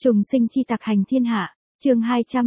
Trùng sinh chi tặc hành thiên hạ, chương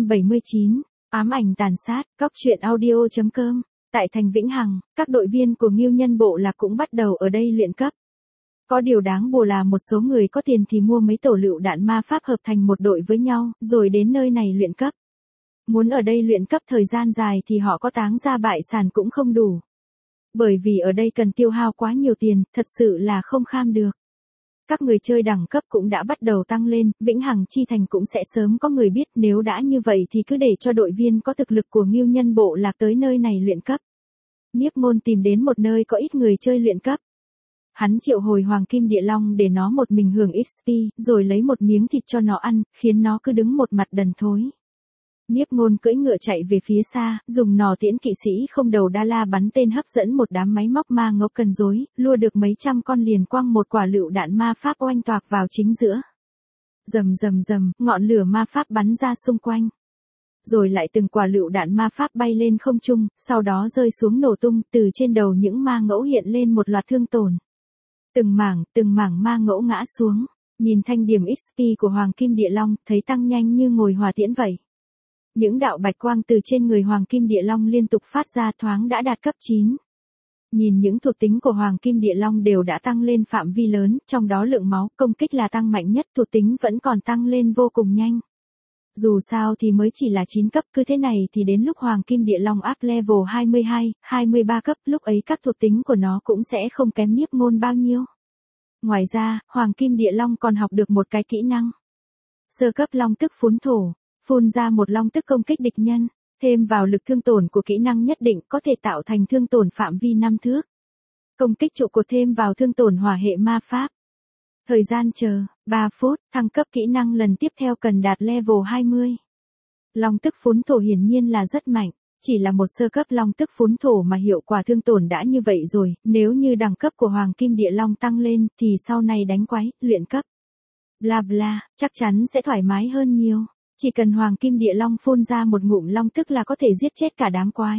279, ám ảnh tàn sát, cóc truyện audio.com. Tại thành Vĩnh Hằng, các đội viên của Ngưu Nhân Bộ Lạc cũng bắt đầu ở đây luyện cấp. Có điều đáng buồn là một số người có tiền thì mua mấy tổ lựu đạn ma pháp hợp thành một đội với nhau, rồi đến nơi này luyện cấp. Muốn ở đây luyện cấp thời gian dài thì họ có táng ra bại sản cũng không đủ. Bởi vì ở đây cần tiêu hao quá nhiều tiền, thật sự là không kham được. Các người chơi đẳng cấp cũng đã bắt đầu tăng lên, Vĩnh Hằng chi thành cũng sẽ sớm có người biết, nếu đã như vậy thì cứ để cho đội viên có thực lực của Ngưu Nhân Bộ Lạc tới nơi này luyện cấp. Niếp Môn tìm đến một nơi có ít người chơi luyện cấp. Hắn triệu hồi Hoàng Kim Địa Long để nó một mình hưởng XP, rồi lấy một miếng thịt cho nó ăn, khiến nó cứ đứng một mặt đần thối. Niếp Môn cưỡi ngựa chạy về phía xa, dùng nỏ tiễn kỵ sĩ không đầu đa la bắn tên hấp dẫn một đám máy móc ma ngốc cần rối, lua được mấy trăm con liền quăng một quả lựu đạn ma pháp oanh toạc vào chính giữa. Rầm rầm rầm, ngọn lửa ma pháp bắn ra xung quanh. Rồi lại từng quả lựu đạn ma pháp bay lên không trung, sau đó rơi xuống nổ tung, từ trên đầu những ma ngẫu hiện lên một loạt thương tổn. Từng mảng ma ngẫu ngã xuống, nhìn thanh điểm XP của Hoàng Kim Địa Long, thấy tăng nhanh như ngồi hỏa tiễn vậy. Những đạo bạch quang từ trên người Hoàng Kim Địa Long liên tục phát ra, thoáng đã đạt cấp 9. Nhìn những thuộc tính của Hoàng Kim Địa Long đều đã tăng lên phạm vi lớn, trong đó lượng máu, công kích là tăng mạnh nhất, thuộc tính vẫn còn tăng lên vô cùng nhanh. Dù sao thì mới chỉ là 9 cấp, cứ thế này thì đến lúc Hoàng Kim Địa Long up level 22, 23 cấp, lúc ấy các thuộc tính của nó cũng sẽ không kém Niếp Môn bao nhiêu. Ngoài ra, Hoàng Kim Địa Long còn học được một cái kỹ năng. Sơ cấp long tức phun thổ. Phun ra một long tức công kích địch nhân, thêm vào lực thương tổn của kỹ năng nhất định có thể tạo thành thương tổn phạm vi 5 thước. Công kích trụ cột thêm vào thương tổn hỏa hệ ma pháp. Thời gian chờ, 3 phút, thăng cấp kỹ năng lần tiếp theo cần đạt level 20. Long tức phun thổ hiển nhiên là rất mạnh, chỉ là một sơ cấp long tức phun thổ mà hiệu quả thương tổn đã như vậy rồi, nếu như đẳng cấp của Hoàng Kim Địa Long tăng lên thì sau này đánh quái, luyện cấp. Bla bla, chắc chắn sẽ thoải mái hơn nhiều. Chỉ cần Hoàng Kim Địa Long phun ra một ngụm long tức là có thể giết chết cả đám quái.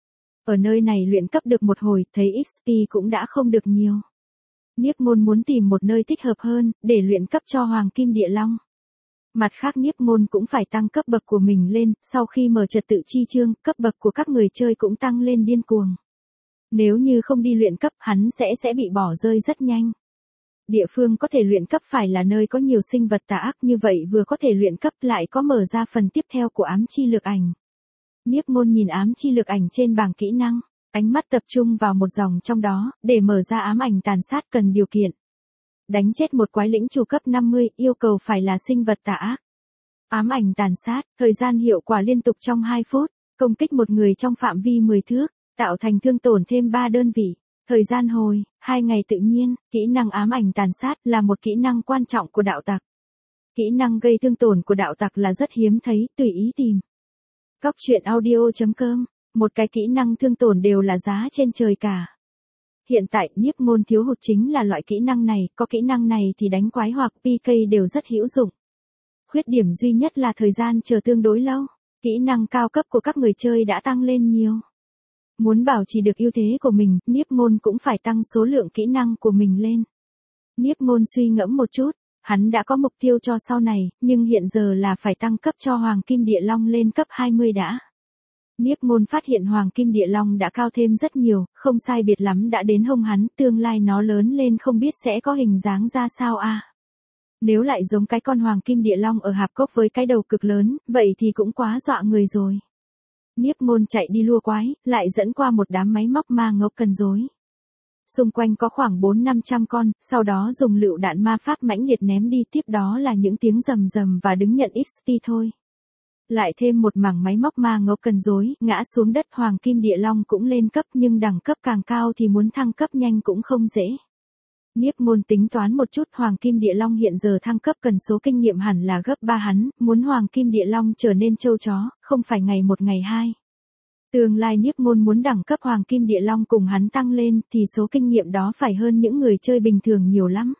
Ở nơi này luyện cấp được một hồi, thấy XP cũng đã không được nhiều. Niếp Môn muốn tìm một nơi thích hợp hơn, để luyện cấp cho Hoàng Kim Địa Long. Mặt khác Niếp Môn cũng phải tăng cấp bậc của mình lên, sau khi mở trật tự chi chương, cấp bậc của các người chơi cũng tăng lên điên cuồng. Nếu như không đi luyện cấp, hắn sẽ bị bỏ rơi rất nhanh. Địa phương có thể luyện cấp phải là nơi có nhiều sinh vật tà ác, như vậy vừa có thể luyện cấp lại có mở ra phần tiếp theo của ám chi lược ảnh. Niếp Môn nhìn ám chi lược ảnh trên bảng kỹ năng, ánh mắt tập trung vào một dòng trong đó, để mở ra ám ảnh tàn sát cần điều kiện. Đánh chết một quái lĩnh chủ cấp 50, yêu cầu phải là sinh vật tà ác. Ám ảnh tàn sát, thời gian hiệu quả liên tục trong 2 phút, công kích một người trong phạm vi 10 thước, tạo thành thương tổn thêm 3 đơn vị. Thời gian hồi, 2 ngày tự nhiên, kỹ năng ám ảnh tàn sát là một kỹ năng quan trọng của đạo tặc. Kỹ năng gây thương tổn của đạo tặc là rất hiếm thấy, tùy ý tìm. Cóc truyện audio.com, một cái kỹ năng thương tổn đều là giá trên trời cả. Hiện tại Niếp Môn thiếu hụt chính là loại kỹ năng này, có kỹ năng này thì đánh quái hoặc PK đều rất hữu dụng. Khuyết điểm duy nhất là thời gian chờ tương đối lâu, kỹ năng cao cấp của các người chơi đã tăng lên nhiều. Muốn bảo trì được ưu thế của mình, Niếp Môn cũng phải tăng số lượng kỹ năng của mình lên. Niếp Môn suy ngẫm một chút, hắn đã có mục tiêu cho sau này, nhưng hiện giờ là phải tăng cấp cho Hoàng Kim Địa Long lên cấp 20 đã. Niếp Môn phát hiện Hoàng Kim Địa Long đã cao thêm rất nhiều, không sai biệt lắm đã đến hông hắn, tương lai nó lớn lên không biết sẽ có hình dáng ra sao à. Nếu lại giống cái con Hoàng Kim Địa Long ở hạp cốc với cái đầu cực lớn, vậy thì cũng quá dọa người rồi. Niếp Môn chạy đi lua quái, lại dẫn qua một đám máy móc ma ngốc cần rối. Xung quanh có khoảng 400-500 con, sau đó dùng lựu đạn ma pháp mãnh liệt ném đi, tiếp đó là những tiếng rầm rầm và đứng nhận XP thôi. Lại thêm một mảng máy móc ma ngốc cần rối, ngã xuống đất. Hoàng Kim Địa Long cũng lên cấp, nhưng đẳng cấp càng cao thì muốn thăng cấp nhanh cũng không dễ. Niếp Môn tính toán một chút, Hoàng Kim Địa Long hiện giờ thăng cấp cần số kinh nghiệm hẳn là gấp 3 hắn, muốn Hoàng Kim Địa Long trở nên trâu chó, không phải ngày một ngày hai. Tương lai Niếp Môn muốn đẳng cấp Hoàng Kim Địa Long cùng hắn tăng lên thì số kinh nghiệm đó phải hơn những người chơi bình thường nhiều lắm.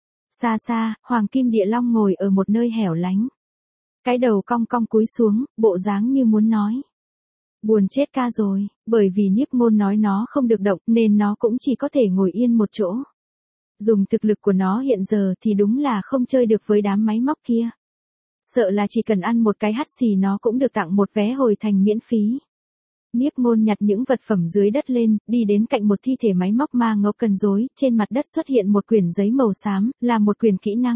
Xa xa, Hoàng Kim Địa Long ngồi ở một nơi hẻo lánh. Cái đầu cong cong cúi xuống, bộ dáng như muốn nói. Buồn chết ca rồi, bởi vì Niếp Môn nói nó không được động nên nó cũng chỉ có thể ngồi yên một chỗ. Dùng thực lực của nó hiện giờ thì đúng là không chơi được với đám máy móc kia. Sợ là chỉ cần ăn một cái hắt xì nó cũng được tặng một vé hồi thành miễn phí. Niếp Ngôn nhặt những vật phẩm dưới đất lên, đi đến cạnh một thi thể máy móc ma ngẫu cần rối, trên mặt đất xuất hiện một quyển giấy màu xám, là một quyển kỹ năng.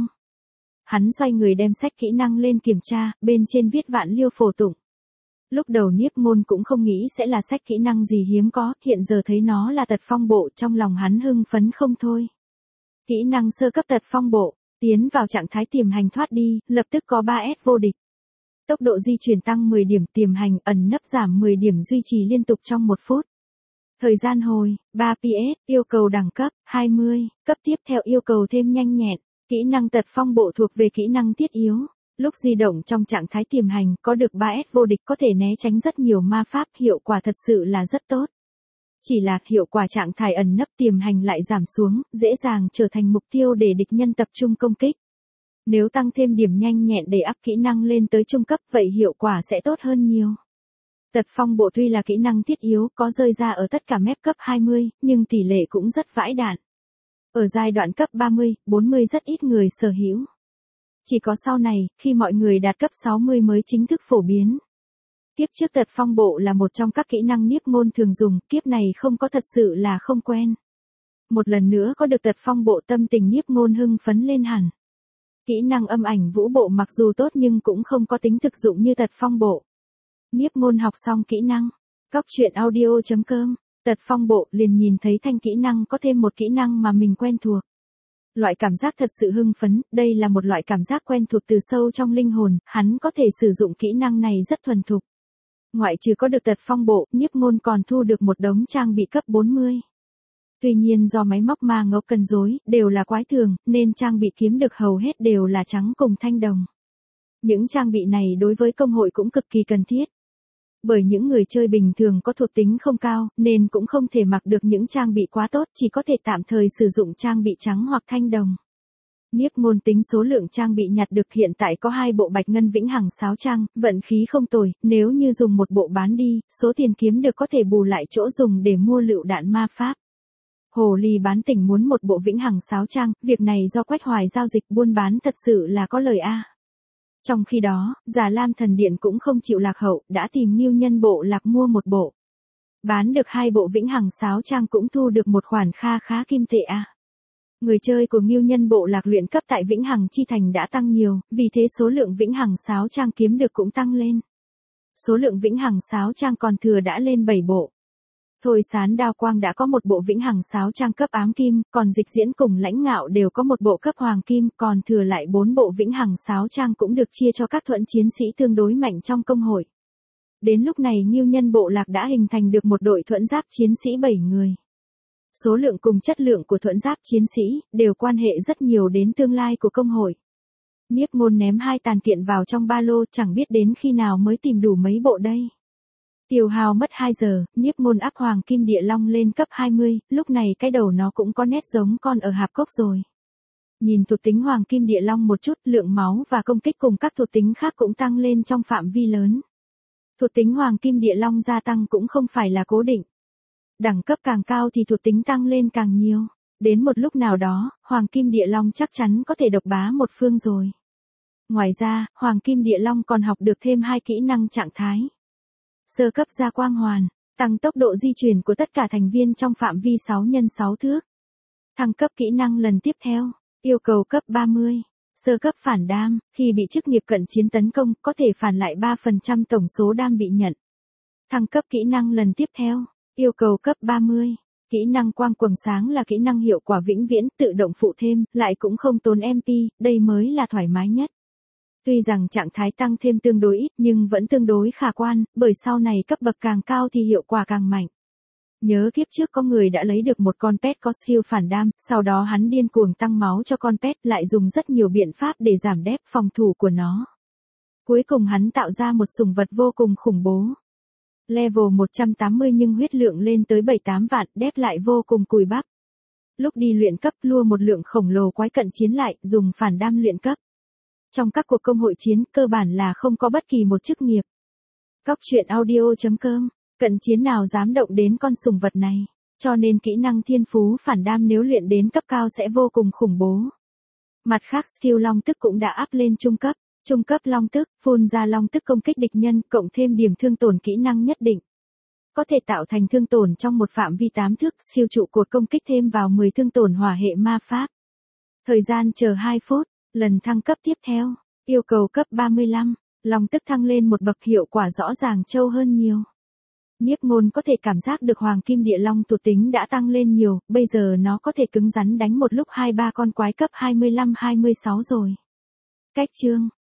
Hắn xoay người đem sách kỹ năng lên kiểm tra, bên trên viết vạn liêu phổ tụng. Lúc đầu Niếp Ngôn cũng không nghĩ sẽ là sách kỹ năng gì hiếm có, hiện giờ thấy nó là tật phong bộ, trong lòng hắn hưng phấn không thôi. Kỹ năng sơ cấp tật phong bộ, tiến vào trạng thái tiềm hành thoát đi, lập tức có 3S vô địch. Tốc độ di chuyển tăng 10 điểm, tiềm hành ẩn nấp giảm 10 điểm, duy trì liên tục trong 1 phút. Thời gian hồi, 3 PS, yêu cầu đẳng cấp, 20, cấp tiếp theo yêu cầu thêm nhanh nhẹn. Kỹ năng tật phong bộ thuộc về kỹ năng thiết yếu. Lúc di động trong trạng thái tiềm hành, có được 3S vô địch có thể né tránh rất nhiều ma pháp, hiệu quả thật sự là rất tốt. Chỉ là hiệu quả trạng thái ẩn nấp tiềm hành lại giảm xuống, dễ dàng trở thành mục tiêu để địch nhân tập trung công kích. Nếu tăng thêm điểm nhanh nhẹn để áp kỹ năng lên tới trung cấp vậy hiệu quả sẽ tốt hơn nhiều. Tật phong bộ tuy là kỹ năng thiết yếu, có rơi ra ở tất cả map cấp 20, nhưng tỷ lệ cũng rất vãi đạn. Ở giai đoạn cấp 30, 40 rất ít người sở hữu. Chỉ có sau này, khi mọi người đạt cấp 60 mới chính thức phổ biến. Kiếp trước tật phong bộ là một trong các kỹ năng Niếp Ngôn thường dùng, kiếp này không có thật sự là không quen. Một lần nữa có được tật phong bộ tâm tình Niếp Ngôn hưng phấn lên hẳn. Kỹ năng âm ảnh vũ bộ mặc dù tốt nhưng cũng không có tính thực dụng như tật phong bộ. Niếp Ngôn học xong kỹ năng. Cóc truyện audio.com, tật phong bộ liền nhìn thấy thanh kỹ năng có thêm một kỹ năng mà mình quen thuộc. Loại cảm giác thật sự hưng phấn, đây là một loại cảm giác quen thuộc từ sâu trong linh hồn, hắn có thể sử dụng kỹ năng này rất thuần thục. Ngoại trừ có được tật phong bộ, Niếp Ngôn còn thu được một đống trang bị cấp 40. Tuy nhiên do máy móc ma ngẫu cần rối, đều là quái thường, nên trang bị kiếm được hầu hết đều là trắng cùng thanh đồng. Những trang bị này đối với công hội cũng cực kỳ cần thiết. Bởi những người chơi bình thường có thuộc tính không cao, nên cũng không thể mặc được những trang bị quá tốt, chỉ có thể tạm thời sử dụng trang bị trắng hoặc thanh đồng. Niếp Ngôn tính số lượng trang bị nhặt được hiện tại có 2 bộ bạch ngân vĩnh hằng sáo trang, vận khí không tồi, nếu như dùng một bộ bán đi, số tiền kiếm được có thể bù lại chỗ dùng để mua lựu đạn ma pháp. Hồ ly bán tỉnh muốn một bộ vĩnh hằng sáo trang, việc này do Quách Hoài giao dịch buôn bán thật sự là có lời a. Trong khi đó, Già Lam Thần Điện cũng không chịu lạc hậu, đã tìm Ngưu Nhân Bộ Lạc mua một bộ. Bán được 2 bộ vĩnh hằng sáo trang cũng thu được một khoản kha khá kim tệ a. Người chơi của Ngưu Nhân Bộ Lạc luyện cấp tại Vĩnh Hằng Chi Thành đã tăng nhiều, vì thế số lượng vĩnh hằng sáo trang kiếm được cũng tăng lên. Số lượng vĩnh hằng sáo trang còn thừa đã lên 7 bộ. Thôi Sán Đao Quang đã có một bộ vĩnh hằng sáo trang cấp ám kim, còn Dịch Diễn cùng Lãnh Ngạo đều có một bộ cấp hoàng kim, còn thừa lại 4 bộ vĩnh hằng sáo trang cũng được chia cho các thuẫn chiến sĩ tương đối mạnh trong công hội. Đến lúc này Ngưu Nhân Bộ Lạc đã hình thành được một đội thuẫn giáp chiến sĩ 7 người. Số lượng cùng chất lượng của thuẫn giáp chiến sĩ đều quan hệ rất nhiều đến tương lai của công hội. Niếp Ngôn ném 2 tàn kiện vào trong ba lô, chẳng biết đến khi nào mới tìm đủ mấy bộ đây. Tiêu hao mất 2 giờ, Niếp Ngôn áp Hoàng Kim Địa Long lên cấp 20, lúc này cái đầu nó cũng có nét giống con ở hạp cốc rồi. Nhìn thuộc tính Hoàng Kim Địa Long một chút, lượng máu và công kích cùng các thuộc tính khác cũng tăng lên trong phạm vi lớn. Thuộc tính Hoàng Kim Địa Long gia tăng cũng không phải là cố định. Đẳng cấp càng cao thì thuộc tính tăng lên càng nhiều. Đến một lúc nào đó, Hoàng Kim Địa Long chắc chắn có thể độc bá một phương rồi. Ngoài ra, Hoàng Kim Địa Long còn học được thêm 2 kỹ năng trạng thái. Sơ cấp gia quang hoàn, tăng tốc độ di chuyển của tất cả thành viên trong phạm vi 6 x 6 thước. Thăng cấp kỹ năng lần tiếp theo, yêu cầu cấp 30. Sơ cấp phản đam, khi bị chức nghiệp cận chiến tấn công, có thể phản lại 3% tổng số đam bị nhận. Thăng cấp kỹ năng lần tiếp theo, yêu cầu cấp 30. Kỹ năng quang quầng sáng là kỹ năng hiệu quả vĩnh viễn, tự động phụ thêm, lại cũng không tốn MP, đây mới là thoải mái nhất. Tuy rằng trạng thái tăng thêm tương đối ít nhưng vẫn tương đối khả quan, bởi sau này cấp bậc càng cao thì hiệu quả càng mạnh. Nhớ kiếp trước có người đã lấy được một con pet có skill phản đam, sau đó hắn điên cuồng tăng máu cho con pet, lại dùng rất nhiều biện pháp để giảm đép phòng thủ của nó. Cuối cùng hắn tạo ra một sủng vật vô cùng khủng bố. Level 180 nhưng huyết lượng lên tới 7-8 vạn, đép lại vô cùng cùi bắp. Lúc đi luyện cấp lua một lượng khổng lồ quái cận chiến lại, dùng phản đam luyện cấp. Trong các cuộc công hội chiến, cơ bản là không có bất kỳ một chức nghiệp. Cóc truyện audio.com, cận chiến nào dám động đến con sủng vật này, cho nên kỹ năng thiên phú phản đam nếu luyện đến cấp cao sẽ vô cùng khủng bố. Mặt khác skill long tức cũng đã up lên trung cấp, Trung cấp long tức, phun ra long tức công kích địch nhân, cộng thêm điểm thương tổn kỹ năng nhất định. Có thể tạo thành thương tổn trong một phạm vi 8 thước, skill trụ cột công kích thêm vào 10 thương tổn hỏa hệ ma pháp. Thời gian chờ 2 phút, lần thăng cấp tiếp theo, yêu cầu cấp 35, long tức thăng lên một bậc, hiệu quả rõ ràng trâu hơn nhiều. Nhiếp Ngôn có thể cảm giác được hoàng kim địa long thuộc tính đã tăng lên nhiều, bây giờ nó có thể cứng rắn đánh một lúc 2-3 con quái cấp 25-26 rồi. Cách chương